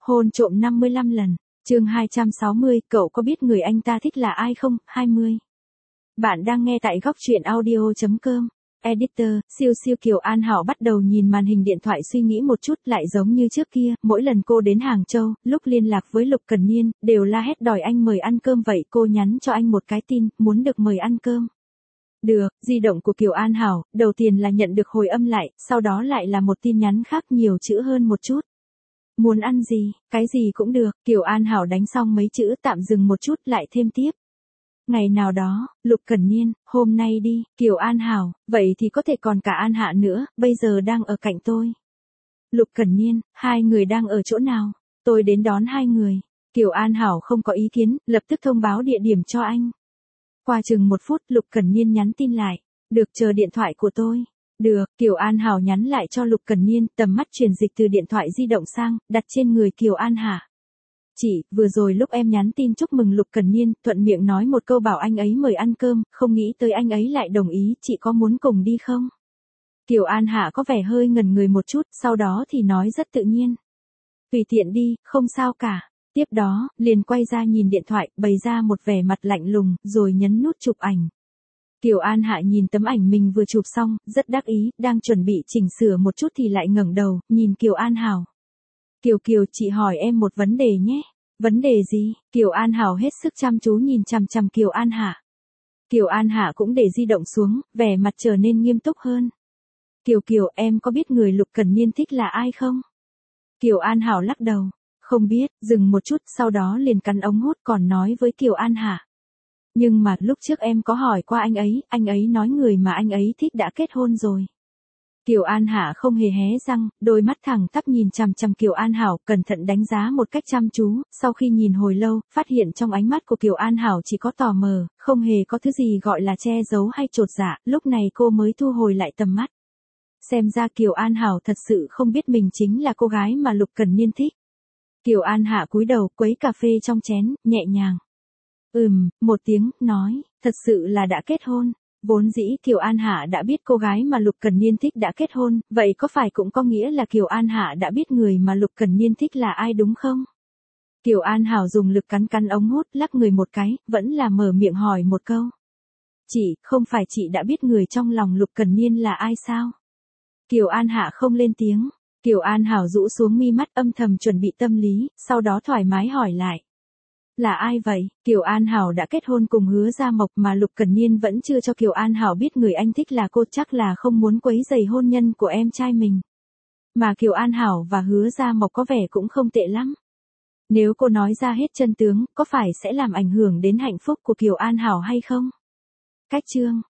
Hôn trộm 55 lần. Chương 260, cậu có biết người anh ta thích là ai không? 20. Bạn đang nghe tại góc truyện audio.com. Editor, siêu siêu Kiều An Hảo bắt đầu nhìn màn hình điện thoại suy nghĩ một chút, lại giống như trước kia, mỗi lần cô đến Hàng Châu, lúc liên lạc với Lục Cần Niên, đều la hét đòi anh mời ăn cơm vậy cô nhắn cho anh một cái tin, muốn được mời ăn cơm. Được, di động của Kiều An Hảo, đầu tiên là nhận được hồi âm lại, sau đó lại là một tin nhắn khác nhiều chữ hơn một chút. Muốn ăn gì, cái gì cũng được, Kiều An Hảo đánh xong mấy chữ tạm dừng một chút lại thêm tiếp. Ngày nào đó, Lục Cần Niên, hôm nay đi, Kiều An Hảo, vậy thì có thể còn cả An Hạ nữa, bây giờ đang ở cạnh tôi. Lục Cần Niên, hai người đang ở chỗ nào? Tôi đến đón hai người. Kiều An Hảo không có ý kiến, lập tức thông báo địa điểm cho anh. Qua chừng một phút, Lục Cần Niên nhắn tin lại. Được, chờ điện thoại của tôi. Được, Kiều An Hảo nhắn lại cho Lục Cần Niên, tầm mắt chuyển dịch từ điện thoại di động sang, đặt trên người Kiều An Hạ. Chị, vừa rồi lúc em nhắn tin chúc mừng Lục Cần Niên, thuận miệng nói một câu bảo anh ấy mời ăn cơm, không nghĩ tới anh ấy lại đồng ý, chị có muốn cùng đi không? Kiều An Hạ có vẻ hơi ngẩn người một chút, sau đó thì nói rất tự nhiên. Tùy tiện đi, không sao cả. Tiếp đó, liền quay ra nhìn điện thoại, bày ra một vẻ mặt lạnh lùng, rồi nhấn nút chụp ảnh. Kiều An Hạ nhìn tấm ảnh mình vừa chụp xong, rất đắc ý, đang chuẩn bị chỉnh sửa một chút thì lại ngẩng đầu, nhìn Kiều An Hảo. Kiều, chị hỏi em một vấn đề nhé. Vấn đề gì? Kiều An Hảo hết sức chăm chú nhìn chằm chằm Kiều An Hạ. Kiều An Hạ cũng để di động xuống, vẻ mặt trở nên nghiêm túc hơn. Kiều, em có biết người Lục Cần Niên thích là ai không? Kiều An Hảo lắc đầu. Không biết, dừng một chút, sau đó liền cắn ống hút còn nói với Kiều An Hạ. Nhưng mà lúc trước em có hỏi qua anh ấy nói người mà anh ấy thích đã kết hôn rồi. Kiều An Hạ không hề hé răng, đôi mắt thẳng tắp nhìn chằm chằm Kiều An Hảo, cẩn thận đánh giá một cách chăm chú, sau khi nhìn hồi lâu, phát hiện trong ánh mắt của Kiều An Hảo chỉ có tò mò, không hề có thứ gì gọi là che giấu hay chột dạ, lúc này cô mới thu hồi lại tầm mắt. Xem ra Kiều An Hảo thật sự không biết mình chính là cô gái mà Lục Cần Niên thích. Kiều An Hạ cúi đầu quấy cà phê trong chén, nhẹ nhàng. Một tiếng, nói, thật sự là đã kết hôn. Vốn dĩ Kiều An Hạ đã biết cô gái mà Lục Cần Niên thích đã kết hôn, vậy có phải cũng có nghĩa là Kiều An Hạ đã biết người mà Lục Cần Niên thích là ai đúng không? Kiều An Hảo dùng lực cắn ống hút, lắc người một cái, vẫn là mở miệng hỏi một câu. Chị, không phải chị đã biết người trong lòng Lục Cần Niên là ai sao? Kiều An Hạ không lên tiếng. Kiều An Hảo rũ xuống mi mắt âm thầm chuẩn bị tâm lý, sau đó thoải mái hỏi lại. Là ai vậy? Kiều An Hảo đã kết hôn cùng Hứa Gia Mộc mà Lục Cần Niên vẫn chưa cho Kiều An Hảo biết người anh thích là cô, chắc là không muốn quấy rầy hôn nhân của em trai mình. Mà Kiều An Hảo và Hứa Gia Mộc có vẻ cũng không tệ lắm. Nếu cô nói ra hết chân tướng, có phải sẽ làm ảnh hưởng đến hạnh phúc của Kiều An Hảo hay không? Cách chương